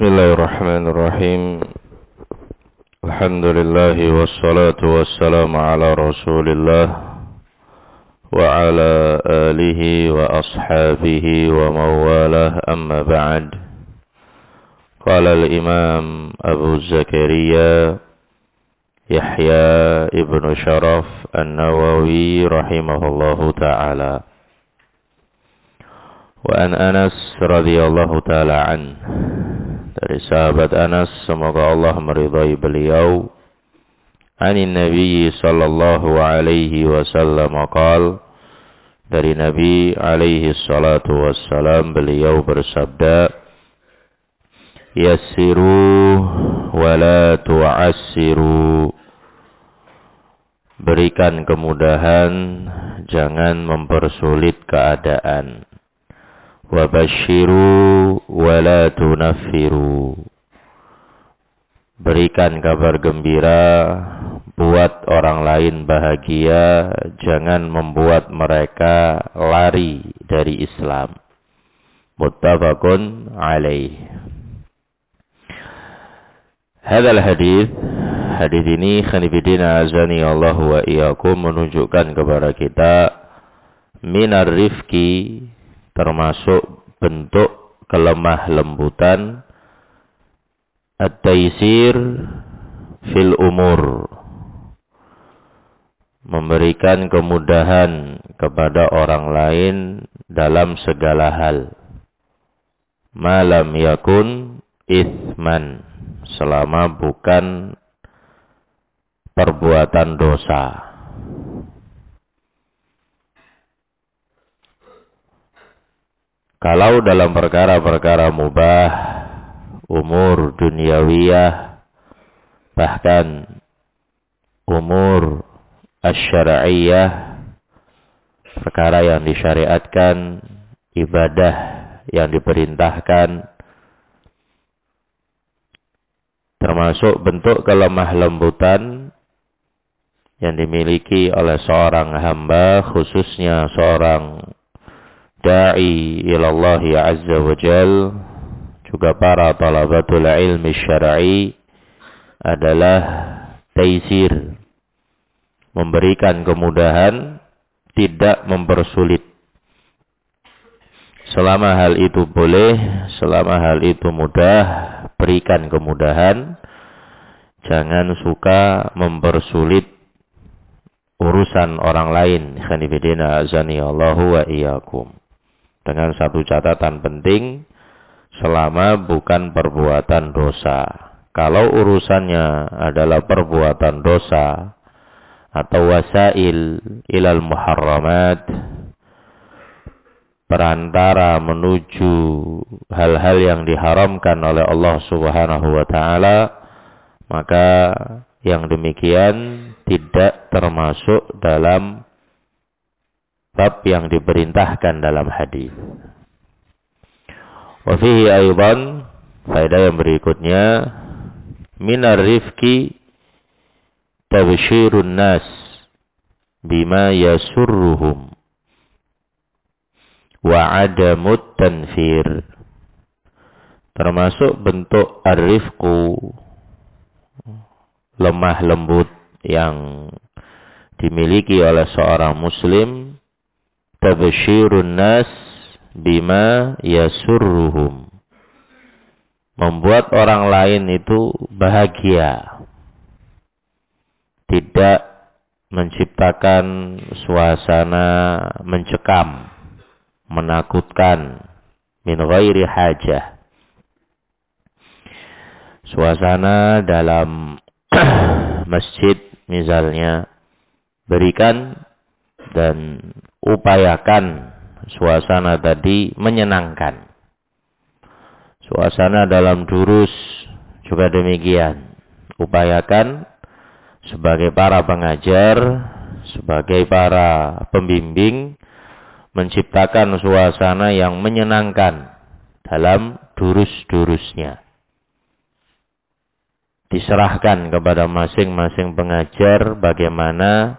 Bismillahirrahmanirrahim. Alhamdulillah wassalatu wassalamu ala Rasulillah wa ala alihi wa ashabihi wa mawalah, amma ba'd. Qala al-Imam Abu Zakaria Yahya ibn Sharaf An-Nawawi rahimahullahu ta'ala. Wa an Anas radhiyallahu ta'ala an, dari sahabat Anas, semoga Allah meridai beliau, anin Nabi sallallahu alaihi wasallam qala, dari Nabi alaihi salatu wassalam beliau bersabda, yassiru wa la tu'assiru, berikan kemudahan, jangan mempersulit keadaan. Wa basyiru wa la tunaffiru, berikan kabar gembira, buat orang lain bahagia, jangan membuat mereka lari dari Islam. Muttafaqun alaih. Hadal hadis ini khanifidina azani Allah wa iyyakum, menunjukkan kepada kita minar rifqi, termasuk bentuk kelemah lembutan, at-taysir fil umur, memberikan kemudahan kepada orang lain dalam segala hal, malam yakun itsman, selama bukan perbuatan dosa. Kalau dalam perkara-perkara mubah, umur duniawiyah, bahkan umur asy-syar'iyyah, perkara yang disyariatkan, ibadah yang diperintahkan, termasuk bentuk kelemah lembutan yang dimiliki oleh seorang hamba, khususnya seorang da'i ilallahi azza wa jal, juga para talabatul ilmi syar'i, adalah taysir, memberikan kemudahan, tidak mempersulit. Selama hal itu boleh, selama hal itu mudah, berikan kemudahan. Jangan suka mempersulit urusan orang lain. Khanifidina azani Allahu wa iyyakum. Dengan satu catatan penting, selama bukan perbuatan dosa. Kalau urusannya adalah perbuatan dosa atau wasail ilal muharramat, perantara menuju hal-hal yang diharamkan oleh Allah Subhanahu wa taala, maka yang demikian tidak termasuk dalam bab yang diperintahkan dalam hadis. Wa fihi aidan, faedah yang berikutnya, minar rifqi tabsyirun nas bima yasurruhum wa adamut tanfir. Termasuk bentuk ar-rifqu, lemah lembut yang dimiliki oleh seorang muslim, tabsyirun nas bima yasurruhum, membuat orang lain itu bahagia, tidak menciptakan suasana mencekam, menakutkan, min ghairi hajah. Suasana dalam masjid misalnya, berikan dan upayakan suasana tadi menyenangkan. Suasana dalam durus juga demikian. Upayakan sebagai para pengajar, sebagai para pembimbing, menciptakan suasana yang menyenangkan dalam durus-durusnya. Diserahkan kepada masing-masing pengajar bagaimana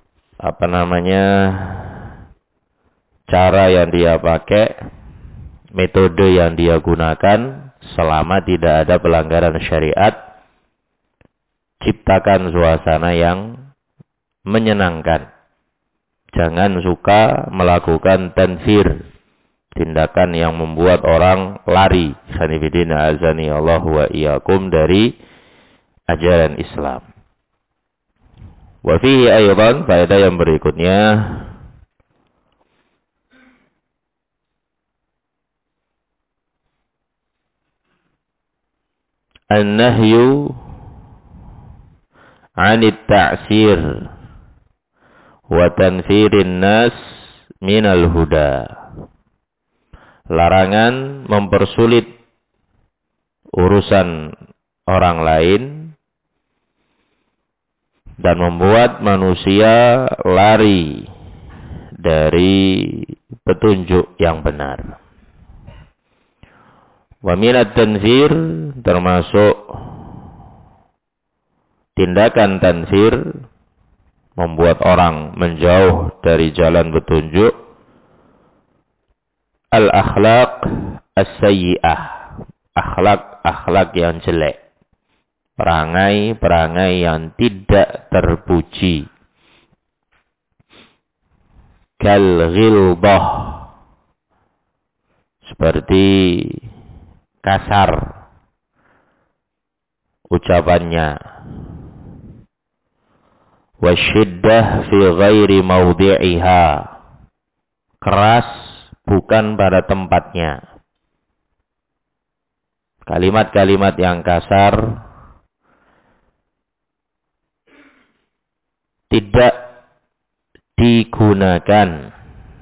cara yang dia pakai metode yang dia gunakan selama tidak ada pelanggaran syariat. Ciptakan suasana yang menyenangkan. Jangan suka melakukan tanfir, tindakan yang membuat orang lari. Khanifidina azani Allah wa iyyakum dari ajaran Islam. Wa fihi aydan, faedah yang berikutnya, an-nahyu 'anit ta'sir wa tanfirin nas minal huda. Larangan mempersulit urusan orang lain dan membuat manusia lari dari petunjuk yang benar. Wa minat tanfir, termasuk tindakan tanfir, membuat orang menjauh dari jalan petunjuk, al-akhlaq as-sayyi'ah, akhlak yang jelek. Perangai-perangai yang tidak terpuji. Kal-ghilbah, seperti kasar ucapannya. Wasyiddah fi ghairi mawdi'iha, keras bukan pada tempatnya. Kalimat-kalimat yang kasar tidak digunakan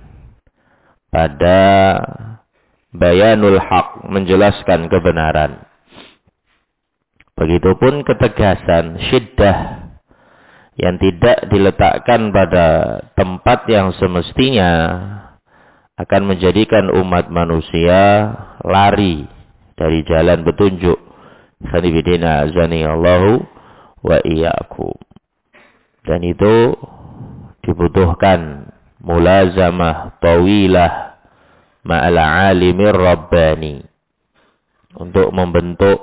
pada bayanul haq, menjelaskan kebenaran. Begitupun ketegasan, syiddah, yang tidak diletakkan pada tempat yang semestinya akan menjadikan umat manusia lari dari jalan petunjuk. Khanifidina azani Allahu wa iyyakum. Dan itu dibutuhkan mulazamah tawilah ma'al alimir rabbani, untuk membentuk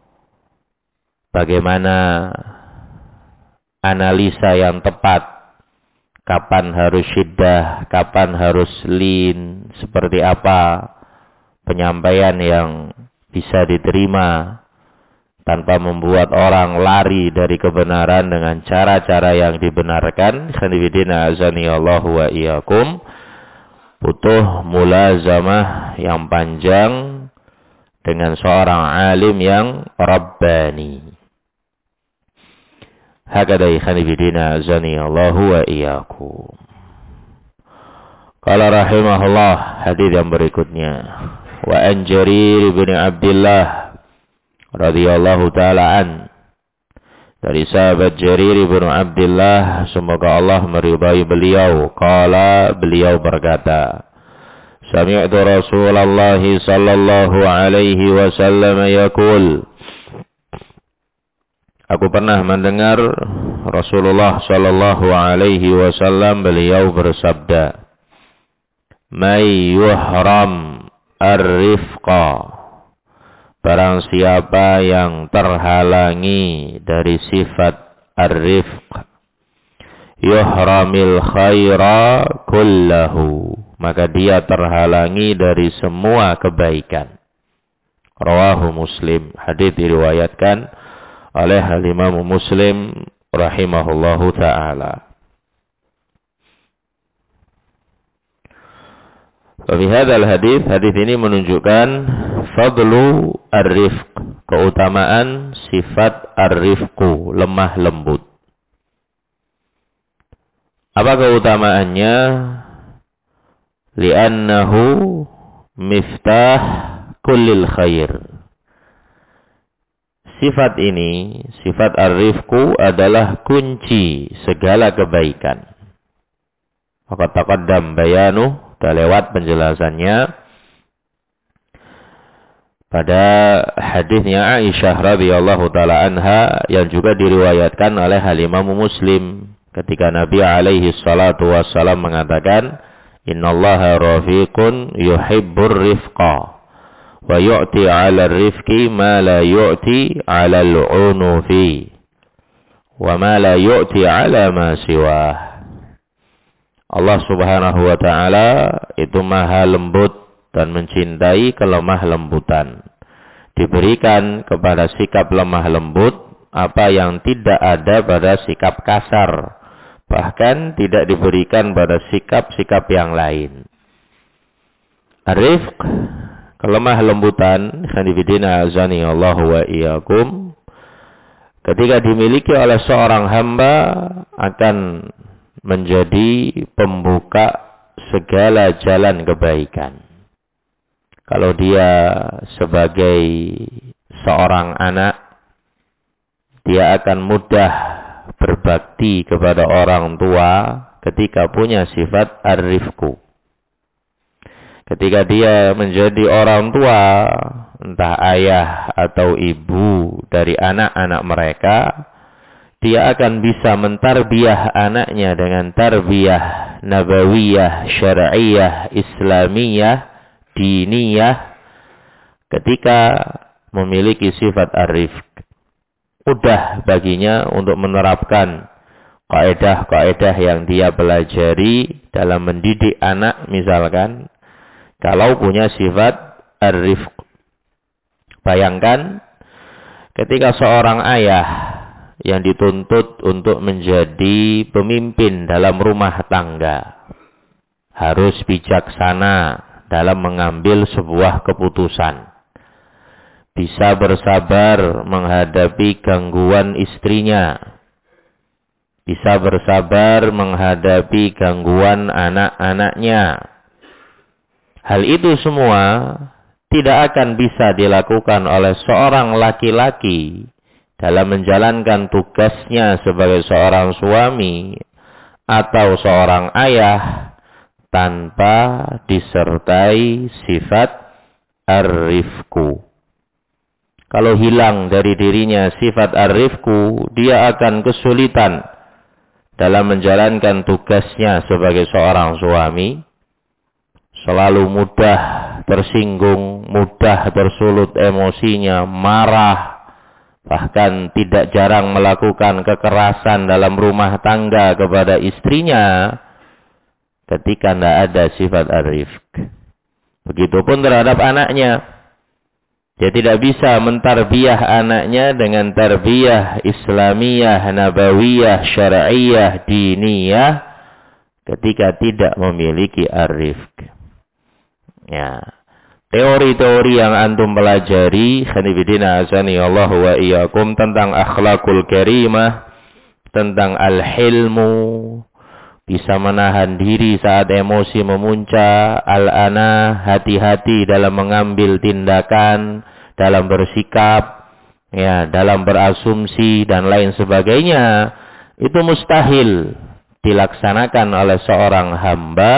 bagaimana analisa yang tepat, kapan harus syiddah, kapan harus lin, seperti apa penyampaian yang bisa diterima tanpa membuat orang lari dari kebenaran dengan cara-cara yang dibenarkan. Khanifidina azani Allah wa iyyakum. Butuh mulazamah yang panjang dengan seorang alim yang rabbani. Hakadha khanifidina azani Allah wa iyyakum. Qala rahimahullah, hadis yang berikutnya. Wa an Jarir bin Abdullah radhiyallahu ta'ala an, dari sahabat Jarir bin Abdullah, semoga Allah meridai beliau, qala, beliau berkata, sami'tu Rasulullah sallallahu alaihi wasallam yaqul, aku pernah mendengar Rasulullah sallallahu alaihi wasallam, beliau bersabda, may yuhram ar-rifqa, barang siapa yang terhalangi dari sifat ar-rifq, yuhramil khaira kullahu, maka dia terhalangi dari semua kebaikan. Rawahu Muslim, hadits diriwayatkan oleh Imam Muslim rahimahullahu ta'ala. Fi hadzal hadis, hadis ini menunjukkan fadlu ar-rifq, keutamaan sifat ar-rifqu, lemah lembut. Apa keutamaannya? Li'annahu miftah kullil khair. Sifat ini, sifat ar-rifqu adalah kunci segala kebaikan. Maka taqaddam bayanu, sudah lewat penjelasannya pada hadisnya Aisyah radhiyallahu taala anha, yang juga diriwayatkan oleh Imam Muslim, ketika Nabi alaihi salatu wassalam mengatakan, innallaha rafiqun yuhibbur rifqa, wa yu'ti 'ala ar-rifqi ma la yu'ti 'ala al-'unufi wa ma la yu'ti 'ala ma siwah. Allah Subhanahu wa taala itu maha lembut dan mencintai kelemah lembutan. Diberikan kepada sikap lemah lembut apa yang tidak ada pada sikap kasar. Bahkan tidak diberikan pada sikap-sikap yang lain. Ar-rifq, kelemah lembutan, khanifidina azani Allahu wa iyyakum, ketika dimiliki oleh seorang hamba akan menjadi pembuka segala jalan kebaikan. Kalau dia sebagai seorang anak, dia akan mudah berbakti kepada orang tua ketika punya sifat ar-rifqu. Ketika dia menjadi orang tua, entah ayah atau ibu dari anak-anak mereka, dia akan bisa mentarbiyah anaknya dengan tarbiyah nabawiyah, syar'iyah, islamiyah, diniyah ketika memiliki sifat ar-rifq. Mudah baginya untuk menerapkan kaidah-kaidah yang dia pelajari dalam mendidik anak misalkan, kalau punya sifat ar-rifq. Bayangkan ketika seorang ayah yang dituntut untuk menjadi pemimpin dalam rumah tangga, harus bijaksana dalam mengambil sebuah keputusan. Bisa bersabar menghadapi gangguan istrinya. Bisa bersabar menghadapi gangguan anak-anaknya. Hal itu semua tidak akan bisa dilakukan oleh seorang laki-laki dalam menjalankan tugasnya sebagai seorang suami atau seorang ayah tanpa disertai sifat ar-rifqu. Kalau hilang dari dirinya sifat ar-rifqu, dia akan kesulitan dalam menjalankan tugasnya sebagai seorang suami. Selalu mudah tersinggung, mudah tersulut emosinya, marah, bahkan tidak jarang melakukan kekerasan dalam rumah tangga kepada istrinya ketika tidak ada sifat ar-rifq. Begitupun terhadap anaknya. Dia tidak bisa mentarbiyah anaknya dengan tarbiyah islamiyah, nabawiyah, syar'iyah, diniyah ketika tidak memiliki ar-rifq. Ya. Teori-teori yang antum pelajari, khanifidina azani Allah wa iyyakum, tentang akhlakul karimah, tentang al-hilmu, bisa menahan diri saat emosi memuncak, al-ana, hati-hati dalam mengambil tindakan, dalam bersikap, ya, dalam berasumsi dan lain sebagainya, itu mustahil dilaksanakan oleh seorang hamba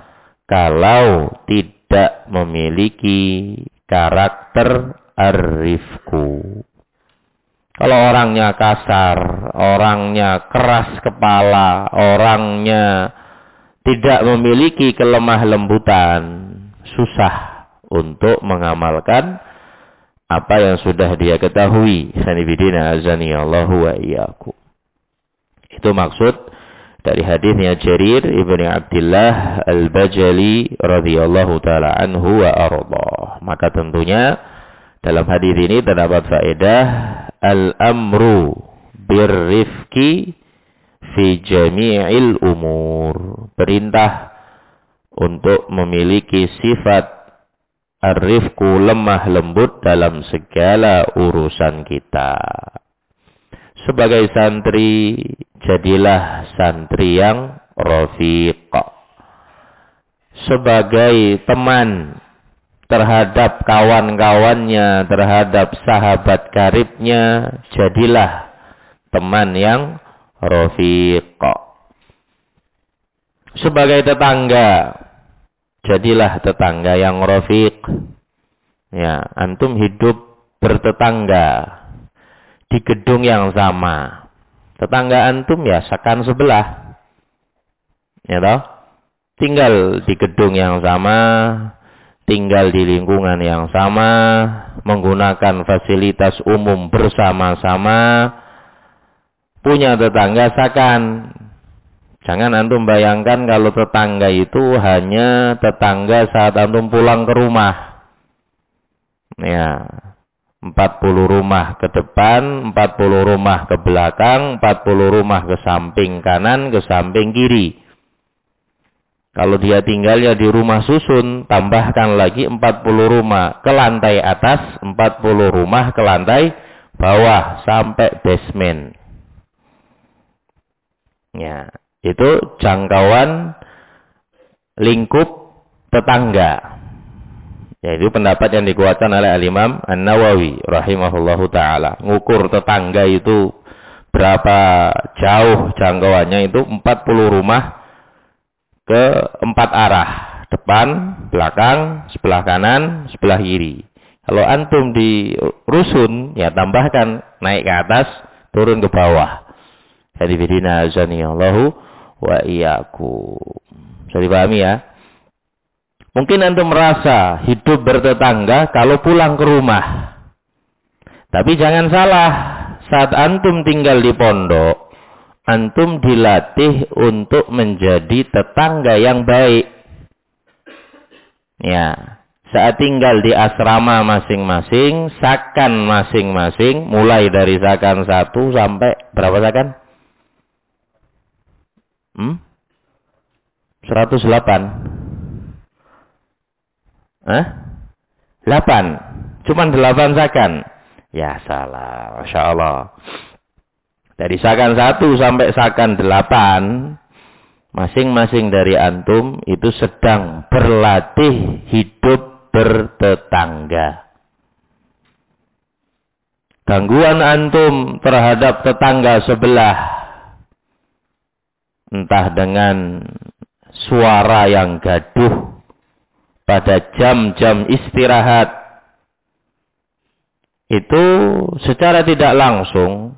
kalau tidak memiliki karakter ar-rifqu. Kalau orangnya kasar, orangnya keras kepala, orangnya tidak memiliki kelemah lembutan, susah untuk mengamalkan apa yang sudah dia ketahui. Sanibidina azani Allahu wa iyyakum. Itu maksud dari hadisnya Jarir ibn Abdullah al-Bajali radhiyallahu taala anhu wa arda. Maka tentunya dalam hadis ini terdapat faedah al-amru birrifqi fi jami'il umur. Perintah untuk memiliki sifat ar-rifqu, lemah lembut dalam segala urusan kita. Sebagai santri, jadilah santri yang rafiq. Sebagai teman terhadap kawan-kawannya, terhadap sahabat karibnya, jadilah teman yang rafiq. Sebagai tetangga, jadilah tetangga yang rafiq. Ya, antum hidup bertetangga di gedung yang sama. Tetangga antum ya sekan sebelah. Ya toh? Tinggal di gedung yang sama, tinggal di lingkungan yang sama, menggunakan fasilitas umum bersama-sama, punya tetangga sakan. Jangan antum bayangkan kalau tetangga itu hanya tetangga saat antum pulang ke rumah. Ya, 40 rumah ke depan, 40 rumah ke belakang, 40 rumah ke samping kanan, ke samping kiri. Kalau dia tinggalnya di rumah susun, tambahkan lagi 40 rumah ke lantai atas, 40 rumah ke lantai bawah, sampai basement. Ya, itu jangkauan lingkup tetangga. Yaitu pendapat yang dikuatkan oleh Al-Imam An-Nawawi rahimahullahu ta'ala. Ngukur tetangga itu berapa jauh jangkauannya, itu 40 rumah ke 4 arah. Depan, belakang, sebelah kanan, sebelah kiri. Kalau antum di rusun, ya tambahkan naik ke atas, turun ke bawah. Jadi bidina azanillahu wa iyyakum. Bisa dipahami ya? Mungkin antum merasa hidup bertetangga kalau pulang ke rumah. Tapi jangan salah, saat antum tinggal di pondok, antum dilatih untuk menjadi tetangga yang baik. Ya, saat tinggal di asrama masing-masing, sakan masing-masing, mulai dari sakan 1 sampai berapa sakan? 108. 8. Cuman 8 sakan. Ya salah, Masya Allah. Dari sakan 1 sampai sakan 8, masing-masing dari antum itu sedang berlatih hidup bertetangga. Gangguan antum terhadap tetangga sebelah, entah dengan suara yang gaduh pada jam-jam istirahat, itu secara tidak langsung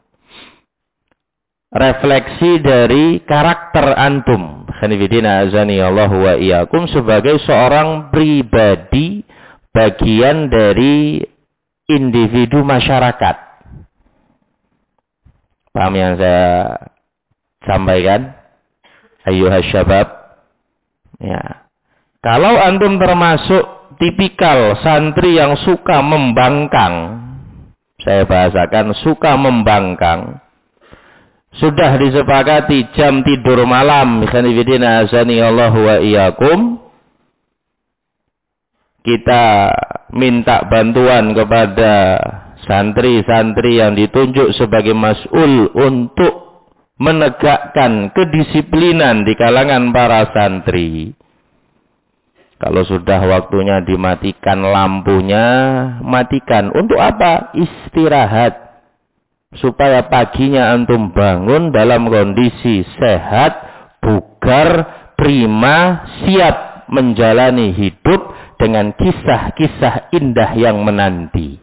refleksi dari karakter antum. Khanifidina azani Allah wa iyyakum, sebagai seorang pribadi, bagian dari individu masyarakat. Paham yang saya sampaikan? Ayyuhas syabab. Ya. Kalau antum termasuk tipikal santri yang suka membangkang, saya bahasakan suka membangkang, sudah disepakati jam tidur malam, khanifidina azani Allah wa iyyakum, kita minta bantuan kepada santri-santri yang ditunjuk sebagai mas'ul untuk menegakkan kedisiplinan di kalangan para santri. Kalau sudah waktunya dimatikan lampunya, matikan. Untuk apa? Istirahat. Supaya paginya antum bangun dalam kondisi sehat, bugar, prima, siap menjalani hidup dengan kisah-kisah indah yang menanti.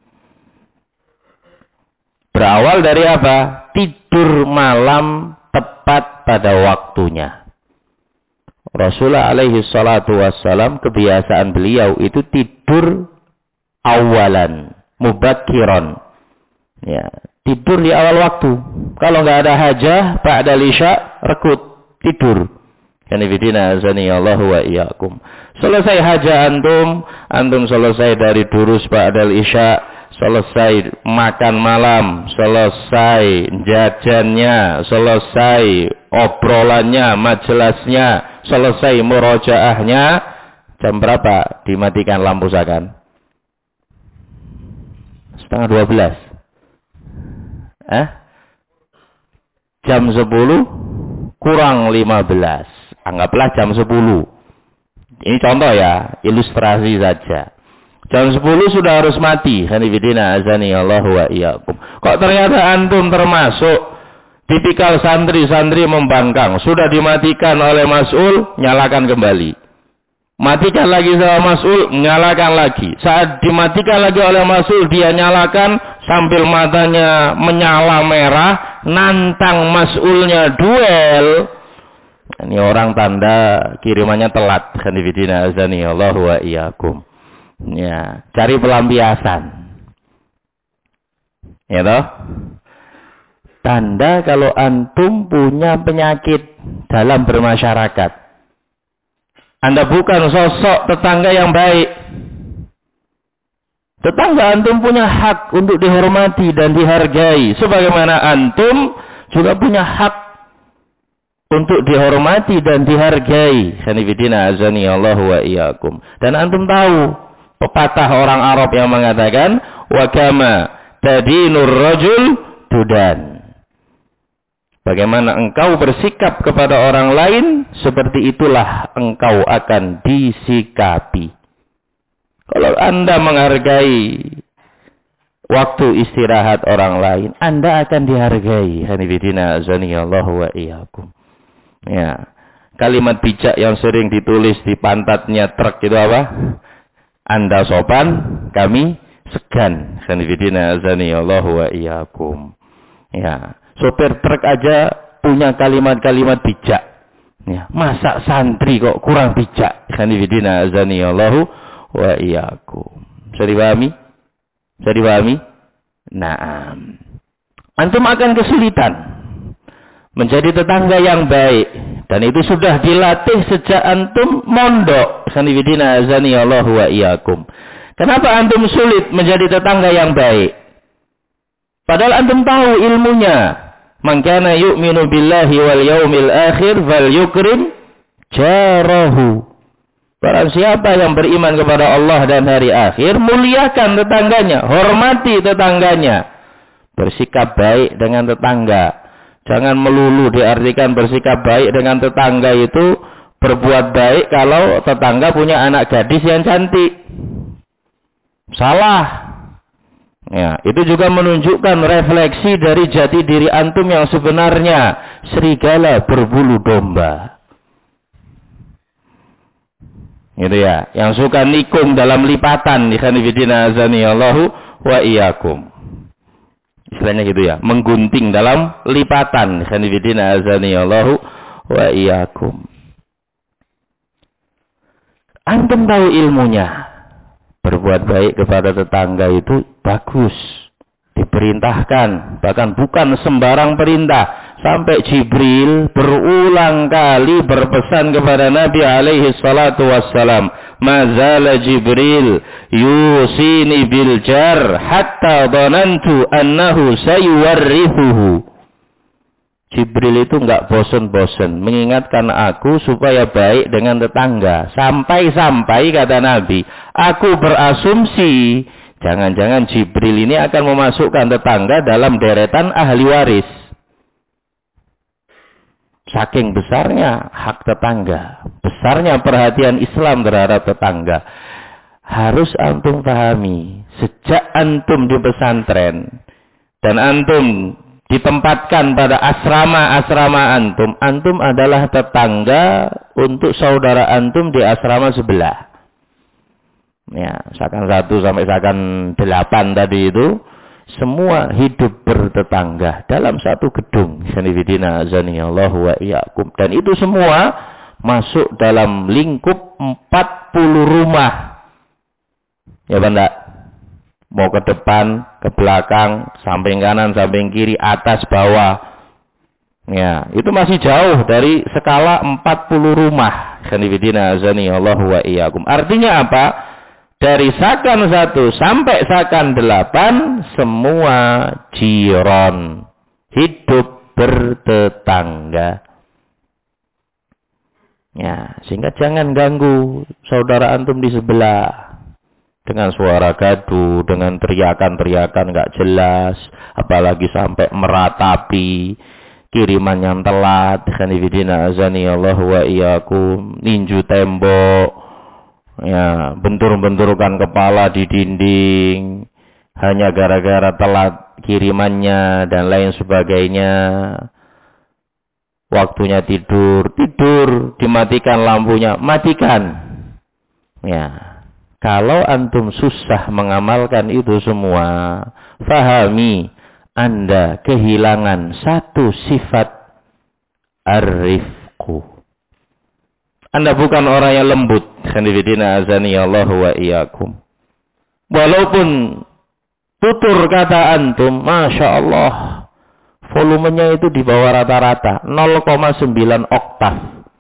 Berawal dari apa? Tidur malam tepat pada waktunya. Rasulullah alaihi salatu wassalam, kebiasaan beliau itu tidur awalan, mubakkiran. Ya, tidur di awal waktu. Kalau nggak ada hajah, ba'dal isya, rekut, tidur. Kanifidina azani Allah wa iyyakum. Selesai hajah antum selesai dari durus ba'dal isya, selesai makan malam, selesai jajannya, selesai obrolannya, majelisnya, selesai murojaahnya, jam berapa dimatikan lampu sakan? 11:30. Jam 10 kurang 15. Anggaplah jam 10. Ini contoh ya, ilustrasi saja. Jam 10 sudah harus mati. Hanifidina azani Allah wa iyyakum. Kok ternyata antum termasuk tipikal santri-santri membangkang. Sudah dimatikan oleh mas'ul, nyalakan kembali. Matikan lagi sama mas'ul, nyalakan lagi. Saat dimatikan lagi oleh mas'ul, dia nyalakan sambil matanya menyala merah, nantang mas'ulnya duel. Ini orang tanda kirimannya telat. Khanifidina azani Allah wa iyyakum. Ya, cari pelampiasan. Ya toh? Tanda kalau antum punya penyakit dalam bermasyarakat. Anda bukan sosok tetangga yang baik. Tetangga antum punya hak untuk dihormati dan dihargai. Sebagaimana antum juga punya hak untuk dihormati dan dihargai. Khanifidina azani Allah wa iyyakum. Dan antum tahu pepatah orang Arab yang mengatakan wa kama tadinur rajul tudan. Bagaimana engkau bersikap kepada orang lain, seperti itulah engkau akan disikapi. Kalau Anda menghargai waktu istirahat orang lain, Anda akan dihargai. Hanifidina azani Allah wa iyyakum. Ya. Kalimat bijak yang sering ditulis di pantatnya truk itu apa? Anda sopan, kami segan. Hanifidina azani Allah wa iyyakum. Ya. Sopir truk aja punya kalimat-kalimat bijak. Ya, masa santri kok kurang bijak? Khanifidina azani Allahu wa iyyakum. Bisa dipahami? Bisa dipahami? Naam. Antum akan kesulitan menjadi tetangga yang baik, dan itu sudah dilatih sejak antum mondok. Khanifidina azani Allahu wa iyyakum. Kenapa antum sulit menjadi tetangga yang baik? Padahal antum tahu ilmunya. Man kana yu'minu billahi wal yaumil akhir fal yukrim jarahu. Barang siapa yang beriman kepada Allah dan hari akhir, muliakan tetangganya, hormati tetangganya. Bersikap baik dengan tetangga. Jangan melulu diartikan bersikap baik dengan tetangga itu berbuat baik kalau tetangga punya anak gadis yang cantik. Salah. Ya, itu juga menunjukkan refleksi dari jati diri antum yang sebenarnya. Serigala berbulu domba. Gitu ya. Yang suka nikung dalam lipatan. Khanifidina azani Allahu wa iyyakum. Istilahnya gitu ya. Menggunting dalam lipatan. Khanifidina azani Allahu wa iyyakum. Antum tahu ilmunya. Berbuat baik kepada tetangga itu bagus. Diperintahkan. Bahkan bukan sembarang perintah. Sampai Jibril berulang kali berpesan kepada Nabi alaihi salatu wassalam. Mazala Jibril yusini bil jar hatta dhanantu annahu sayuwarrithuhu. Jibril itu enggak bosan-bosan mengingatkan aku supaya baik dengan tetangga. Sampai-sampai kata Nabi, aku berasumsi jangan-jangan Jibril ini akan memasukkan tetangga dalam deretan ahli waris. Saking besarnya hak tetangga, besarnya perhatian Islam terhadap tetangga. Harus antum pahami, sejak antum di pesantren dan antum ditempatkan pada asrama-asrama antum. Antum adalah tetangga untuk saudara antum di asrama sebelah. Ya, misalkan 1 sampai misalkan 8 tadi itu. Semua hidup bertetangga dalam satu gedung. Sanifidina azani Allahu wa iyyakum. Dan itu semua masuk dalam lingkup 40 rumah. Ya Banda? Mau ke depan, ke belakang, samping kanan, samping kiri, atas, bawah. Ya, itu masih jauh dari skala 40 rumah. Khanifidina azani Allahu wa iyyakum. Artinya apa? Dari sakan 1 sampai sakan 8, semua jiron. Hidup bertetangga. Ya, sehingga jangan ganggu saudara antum di sebelah. Dengan suara gaduh, dengan teriakan-teriakan nggak jelas, apalagi sampai meratapi kiriman yang telat. Khanifidina azani Allahu wa iyyakum. Ninju tembok, ya, bentur-benturkan kepala di dinding hanya gara-gara telat kirimannya dan lain sebagainya. Waktunya tidur, dimatikan lampunya, matikan. Ya. Kalau antum susah mengamalkan itu semua, fahami Anda kehilangan satu sifat ar-rifqu. Anda bukan orang yang lembut. Khanifidina azani Allah wa iyyakum. Walaupun tutur kata antum, Masya Allah, volumenya itu di bawah rata-rata, 0,9 oktav.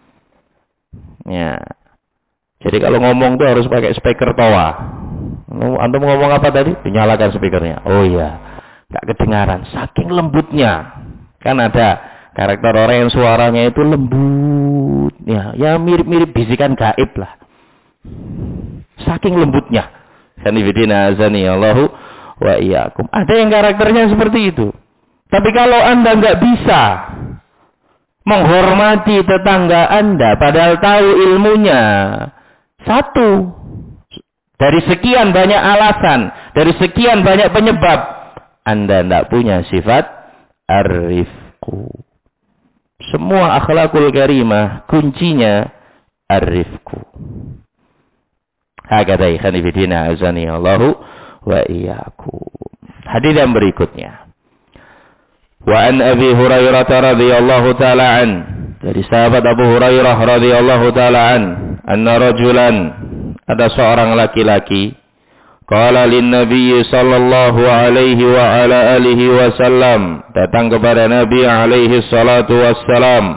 Ya. Jadi kalau ngomong tuh harus pakai speaker toa. Antum ngomong apa tadi? Dinyalakan speakernya. Oh iya, gak kedengaran. Saking lembutnya. Kan ada karakter orang yang suaranya itu lembut. Ya mirip-mirip bisikan gaib lah. Saking lembutnya. Sanibidina azani Allahu wa iyyakum. Ada yang karakternya seperti itu. Tapi kalau Anda nggak bisa menghormati tetangga Anda, padahal tahu ilmunya, satu dari sekian banyak alasan, dari sekian banyak penyebab, Anda tidak punya sifat ar-rifqu. Semua akhlakul karimah kuncinya ar-rifqu. Hakadha khanifidina azani Allahu wa iyyakum. Hadis yang berikutnya. Wa an Abi Hurairah radhiyallahu taala an, dari sahabat Abu Hurairah radhiyallahu taala an, anna rajulan, ada seorang laki-laki, qala lin Nabi sallallahu alaihi wa ala alihi wasallam, datang kepada Nabi alaihi salatu wassalam.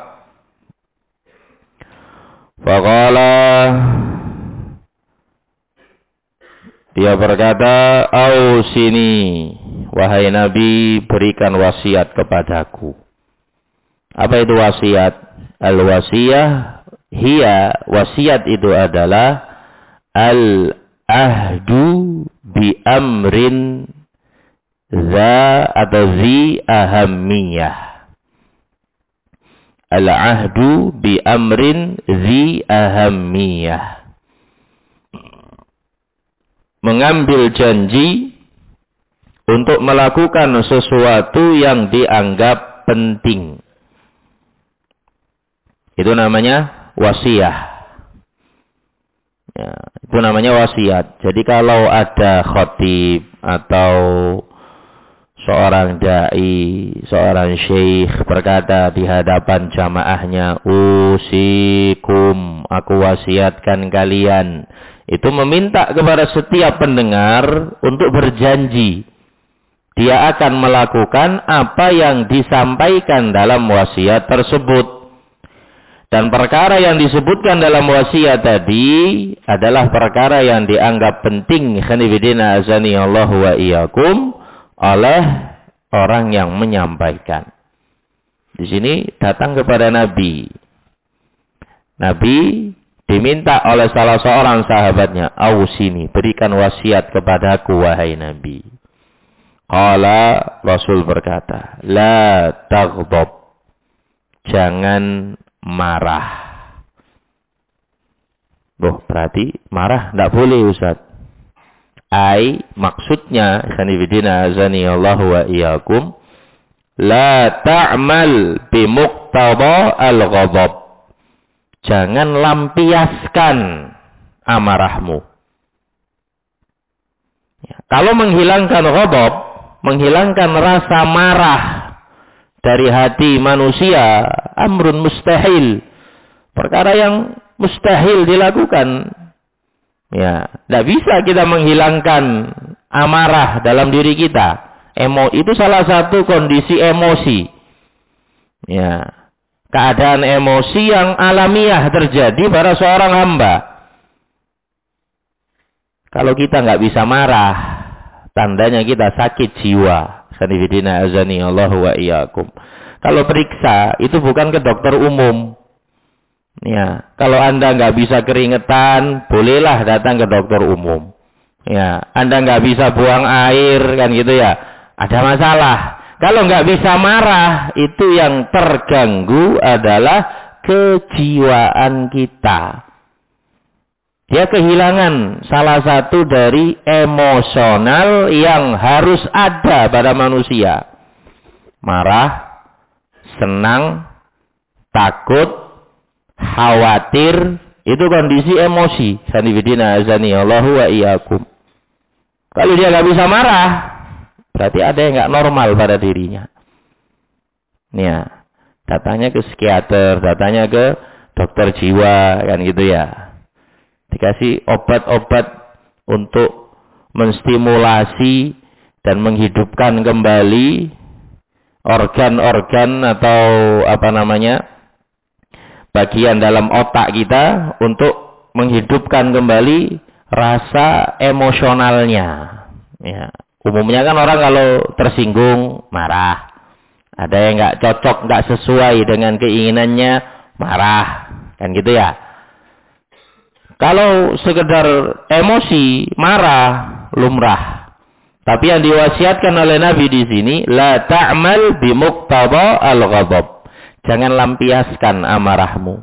Faqala, dia berkata, ausini, wahai Nabi, berikan wasiat kepadaku. Apa itu wasiat? Al-wasiyah hiya, wasiat itu adalah al-ahdu bi amrin za atau zi ahammiyah. Al-ahdu bi amrin zi ahammiyah. Mengambil janji untuk melakukan sesuatu yang dianggap penting. Itu namanya wasiat. Ya, itu namanya wasiat. Jadi kalau ada khatib atau seorang dai, seorang syekh berkata di hadapan jamaahnya, usikum, aku wasiatkan kalian. Itu meminta kepada setiap pendengar untuk berjanji. Dia akan melakukan apa yang disampaikan dalam wasiat tersebut. Dan perkara yang disebutkan dalam wasiat tadi adalah perkara yang dianggap penting, khanifidina azani Allahu wa iyyakum, oleh orang yang menyampaikan. Di sini datang kepada Nabi. Nabi diminta oleh salah seorang sahabatnya, ausini, berikan wasiat kepadaku wahai Nabi. Qala, Rasul berkata, la taghdab, jangan marah. Berarti marah tidak boleh, Ustaz. Maksudnya, khanifidina azani Allahu wa iyyakum, la ta'mal bimuqtada al-ghadab. Jangan lampiaskan amarahmu. Ya, kalau menghilangkan ghadab, menghilangkan rasa marah dari hati manusia, amrun mustahil. Perkara yang mustahil dilakukan. Ya, tidak bisa kita menghilangkan amarah dalam diri kita. Itu salah satu kondisi emosi. Ya. Keadaan emosi yang alamiah terjadi pada seorang hamba. Kalau kita nggak bisa marah, tandanya kita sakit jiwa. Sanifidina azani Allahu wa iyyakum. Kalau periksa, itu bukan ke dokter umum. Ya, kalau Anda nggak bisa keringetan, bolehlah datang ke dokter umum. Ya, Anda nggak bisa buang air, kan gitu ya. Ada masalah. Kalau nggak bisa marah, itu yang terganggu adalah kejiwaan kita. Dia kehilangan salah satu dari emosional yang harus ada pada manusia. Marah, senang, takut, khawatir, itu kondisi emosi. Sanibidina azani Allahu wa iyyakum. Kalau dia nggak bisa marah, berarti ada yang nggak normal pada dirinya. Ya, datanya ke psikiater, datanya ke dokter jiwa kan gitu ya. Dikasih obat-obat untuk menstimulasi dan menghidupkan kembali organ-organ atau bagian dalam otak kita untuk menghidupkan kembali rasa emosionalnya. Ya. Umumnya kan orang kalau tersinggung marah. Ada yang nggak cocok, nggak sesuai dengan keinginannya, marah, kan gitu ya. Kalau sekedar emosi, marah, lumrah. Tapi yang diwasiatkan oleh Nabi di sini, la ta'mal bi muqtada al-ghadab. Jangan lampiaskan amarahmu.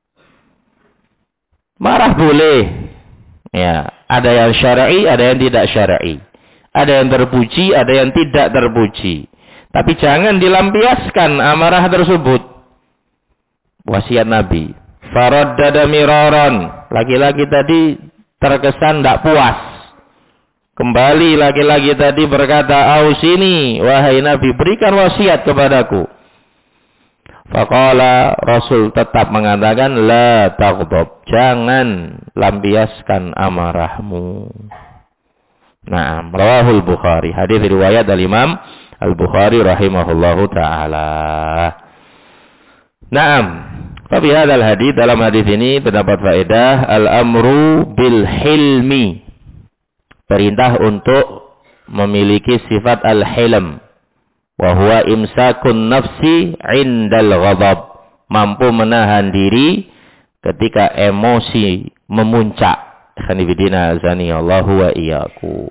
Marah boleh. Ya, ada yang syar'i, ada yang tidak syar'i. Ada yang terpuji, ada yang tidak terpuji. Tapi jangan dilampiaskan amarah tersebut. Wasiat Nabi. Faraddada miraran. Laki-laki tadi terkesan tidak puas. Kembali laki-laki tadi berkata, "Ausini, wahai Nabi, berikan wasiat kepadaku." Faqala, Rasul tetap mengatakan, "La taghdab." Jangan lampiaskan amarahmu. Naam, rawahul Bukhari. Hadis riwayat dari Imam Al-Bukhari rahimahullahu ta'ala. Naam. Tapi hadal hadis, dalam hadis ini terdapat faedah al-amru bil hilmi. Perintah untuk memiliki sifat al-hilm. Wa huwa imsakun nafsi 'indal ghadab. Mampu menahan diri ketika emosi memuncak. Khanifidina azani Allahu wa iyyakum.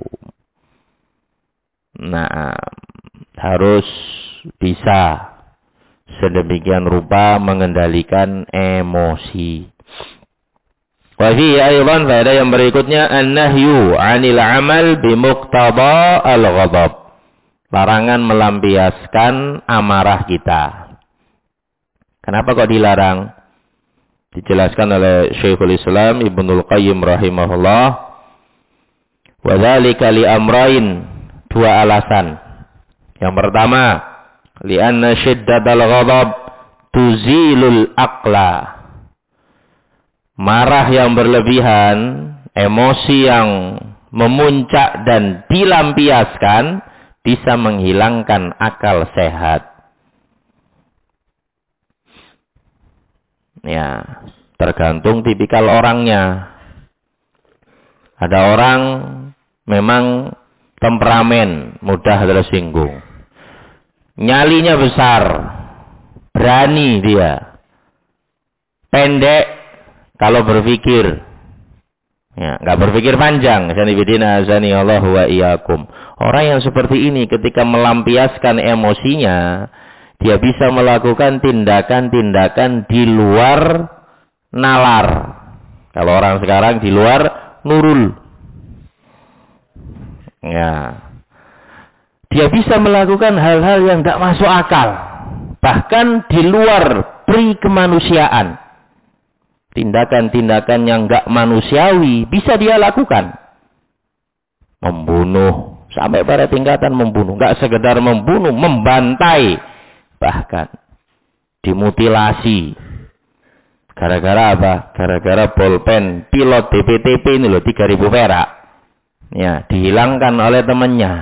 Nah, harus bisa sedemikian rupa mengendalikan emosi. Wa fi aydan faedah yang berikutnya an-nahyu 'anil 'amal bi muqtada al-ghadab. Larangan melampiaskan amarah kita. Kenapa kok dilarang? Dijelaskan oleh Syekhul Islam Ibnul Qayyim rahimahullah. Wa dzalika li amrayn, dua alasan. Yang pertama, li'anna syiddatal ghadab tuzilul aqla. Marah yang berlebihan, emosi yang memuncak dan dilampiaskan bisa menghilangkan akal sehat. Ya, tergantung tipikal orangnya. Ada orang memang temperamen, mudah tersinggung. Nyalinya besar, berani dia. Pendek kalau berpikir. Ya, enggak berpikir panjang. Sanibidina azani Allah wa iyyakum. Orang yang seperti ini ketika melampiaskan emosinya, dia bisa melakukan tindakan-tindakan di luar nalar. Kalau orang sekarang di luar nurul. Ya. Dia bisa melakukan hal-hal yang tidak masuk akal. Bahkan di luar pri kemanusiaan. Tindakan-tindakan yang tidak manusiawi bisa dia lakukan. Membunuh. Sampai pada tingkatan membunuh. Tidak sekedar membunuh, membantai. Bahkan dimutilasi. Gara-gara apa? Gara-gara bolpen pilot DPTP ini loh 3.000 perak. Ya, dihilangkan oleh temannya.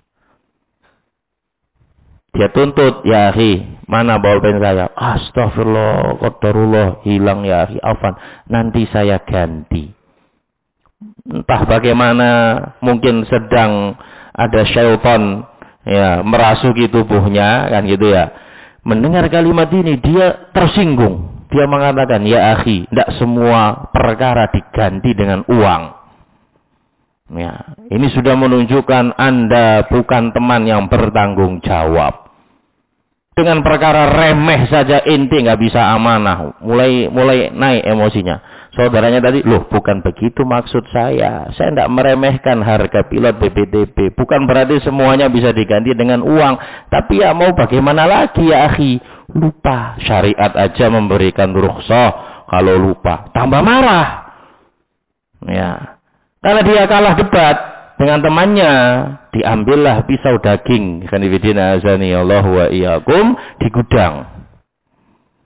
Dia tuntut, ya akhi, mana bolpen saya? Astagfirullah, qadarullah, hilang ya akhi, afan. Nanti saya ganti. Entah bagaimana, mungkin sedang ada syaitan ya merasuki tubuhnya, kan gitu ya. Mendengar kalimat ini dia tersinggung. Dia mengatakan, ya akhi, tidak semua perkara diganti dengan uang. Ya, ini sudah menunjukkan Anda bukan teman yang bertanggung jawab. Dengan perkara remeh saja inti nggak bisa amanah. Mulai naik emosinya. Saudaranya tadi, loh bukan begitu maksud saya. Saya tidak meremehkan harga pilot BPTP. Bukan berarti semuanya bisa diganti dengan uang. Tapi ya mau bagaimana lagi ya akhi. Lupa. Syariat aja memberikan rukhsah. Kalau lupa. Tambah marah. Ya. Karena dia kalah debat dengan temannya. Diambillah pisau daging. Kanibidina azani Allah wa iyyakum. Di gudang.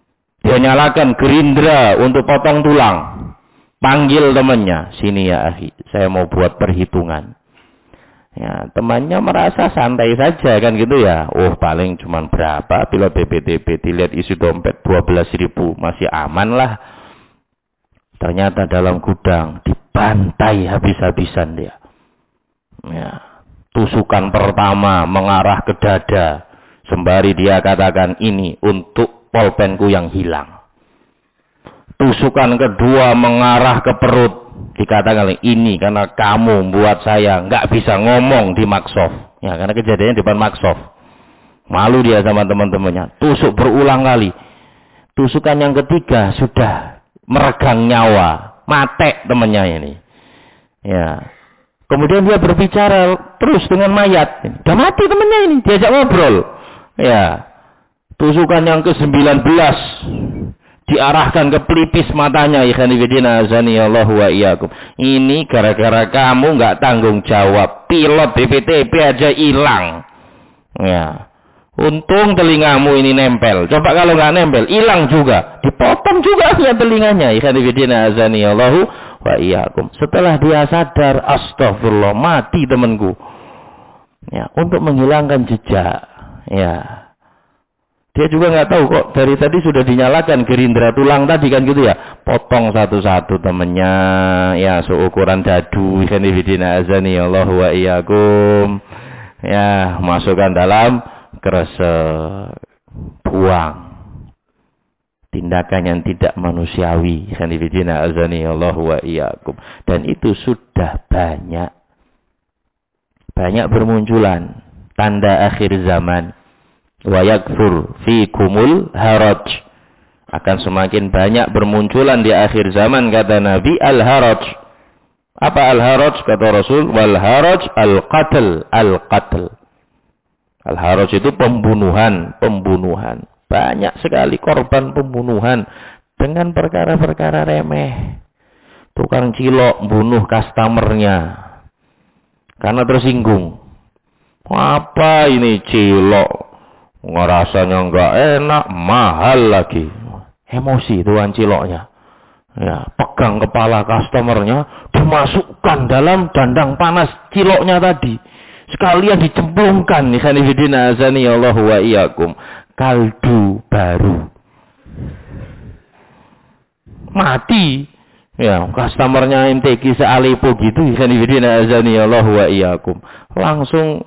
Dia nyalakan gerindra untuk potong tulang. Panggil temannya, sini ya akhi, saya mau buat perhitungan. Ya, temannya merasa santai saja kan gitu ya. Oh, paling cuman berapa, bila BPTP dilihat isi dompet 12.000, masih aman lah. Ternyata dalam gudang dibantai habis-habisan dia. Ya, tusukan pertama mengarah ke dada, sembari dia katakan, ini untuk polpenku yang hilang. Tusukan kedua mengarah ke perut, dikatakan, ini karena kamu buat saya nggak bisa ngomong di Maksof. Ya, karena kejadiannya di depan Maksof. Malu dia sama teman-temannya. Tusuk berulang kali. Tusukan yang ketiga sudah meregang nyawa, mate temannya ini. Ya. Kemudian dia berbicara terus dengan mayat. Udah mati temannya ini, diajak ngobrol. Ya. Tusukan yang ke-19 diarahkan ke pelipis matanya. Ini gara-gara kamu nggak tanggung jawab. Pilot BPTP aja hilang. Ya. Untung telingamu ini nempel. Coba kalau nggak nempel, hilang juga. Dipotong juga ya telinganya. Setelah dia sadar, astagfirullah, mati temanku. Ya, untuk menghilangkan jejak. Ya. Dia juga nggak tahu kok dari tadi sudah dinyalakan gerindra tulang tadi kan gitu ya. Potong satu-satu temennya, ya seukuran dadu. Ya, masukkan dalam kresek, buang. Tindakan yang tidak manusiawi. Dan itu sudah banyak bermunculan tanda akhir zaman. Wa yakfur fikumul haraj, akan semakin banyak bermunculan di akhir zaman, kata Nabi, al-haraj. Apa al-haraj? Kata Rasul, wal haraj al-qatl. Al-haraj itu pembunuhan. Banyak sekali korban pembunuhan dengan perkara-perkara remeh. Tukang cilok bunuh customernya karena tersinggung. Apa ini cilok? Ngerasanya nggak enak, mahal lagi. Emosi tuan ciloknya. Ya, pegang kepala customernya, dimasukkan dalam dandang panas ciloknya tadi. Sekalian dicemplungkan. Kaldu baru. Mati. Ya, customernya MTQ sealipo gitu. Langsung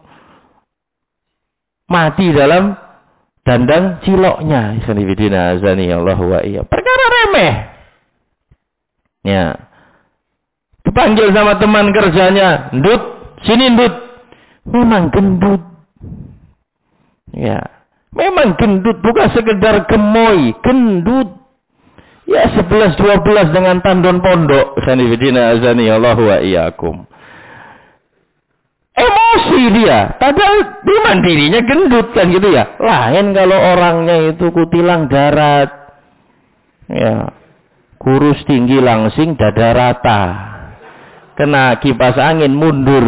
mati dalam dandang ciloknya. Perkara remeh. Ya. Dipanggil sama teman kerjanya, "Ndut, sini Ndut." Memang gendut. Ya. Memang gendut, bukan sekedar gemoy, gendut. Ya 11-12 dengan tandon pondok. Emosi dia, padahal memang dirinya gendut kan gitu ya. Lain kalau orangnya itu kutilang darat, ya, kurus tinggi langsing dada rata, kena kipas angin mundur.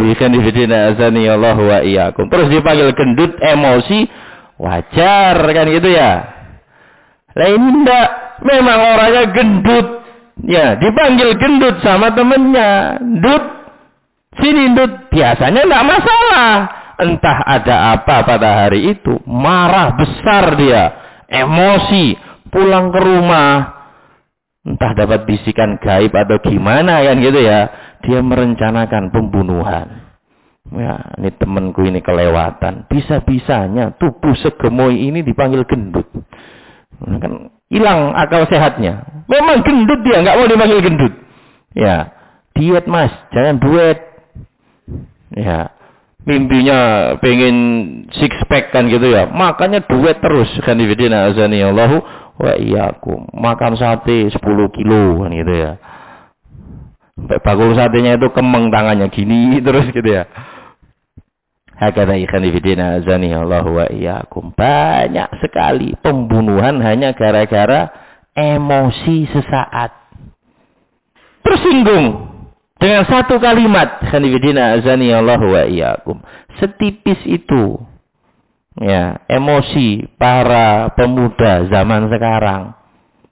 Terus dipanggil gendut, emosi, wajar kan gitu ya. Lain enggak, memang orangnya gendut, ya dipanggil gendut sama temennya, Ndut, sini Ndut, biasanya enggak masalah. Entah ada apa pada hari itu, marah besar dia, emosi, pulang ke rumah, entah dapat bisikan gaib atau gimana kan gitu ya, dia merencanakan pembunuhan. Ya, ini temanku ini kelewatan, bisa-bisanya tubuh segemoy ini dipanggil gendut. Nah, kan hilang akal sehatnya. Memang gendut dia, nggak mau dipanggil gendut. Ya, diet mas, jangan duet. Ya, mimpinya pengen six pack kan gitu ya, makanya duet terus kan. Allahu wa iyyakum, makan sate 10 kilo kan gitu ya. Bakul satenya itu kemeng tangannya gini terus gitu ya. Hakata ikhwan fillah azani Allahu wa iyyakum. Banyak sekali pembunuhan hanya gara-gara emosi sesaat. Tersinggung dengan satu kalimat, ikhwan fillah azani Allahu wa iyyakum. Setipis itu ya, emosi para pemuda zaman sekarang.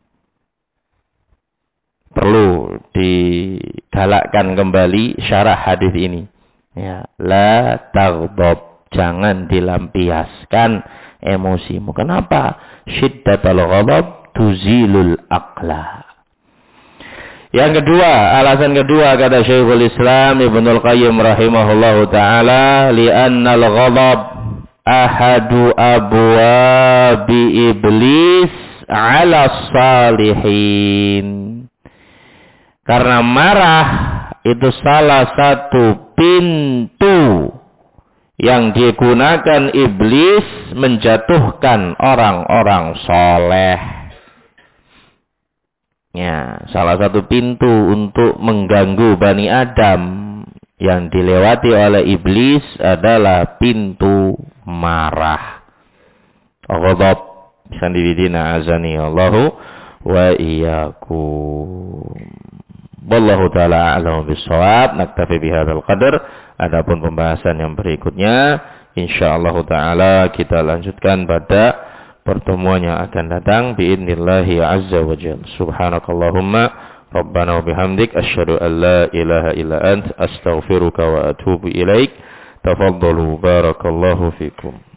perlu digalakkan kembali syarah hadis ini. Ya, la taghdab, jangan dilampiaskan emosimu. Kenapa? Syiddatul ghadab tuzilul aqla. Yang kedua, alasan kedua kata Syekhul Islam Ibnul Qayyim rahimahullahu taala, li'annal ghadab ahadu abwabi iblis 'ala salihin. Karena marah itu salah satu pintu yang digunakan iblis menjatuhkan orang-orang soleh. Ya, salah satu pintu untuk mengganggu Bani Adam yang dilewati oleh iblis adalah pintu marah. Ghadab. Sandiwidina azani Allahu wa iyyakum. Wallahu ta'ala a'lamu bis-shawab. Naktafi bihadzal qadar. Adapun pembahasan yang berikutnya insyaallah taala kita lanjutkan pada pertemuan yang akan datang biidznillah azza wa jalla. Subhanakallahumma rabbana wa bihamdik asyhadu an la ilaha illa ant astaghfiruka wa atubu ilaik. Tafaddalu barakallahu fikum.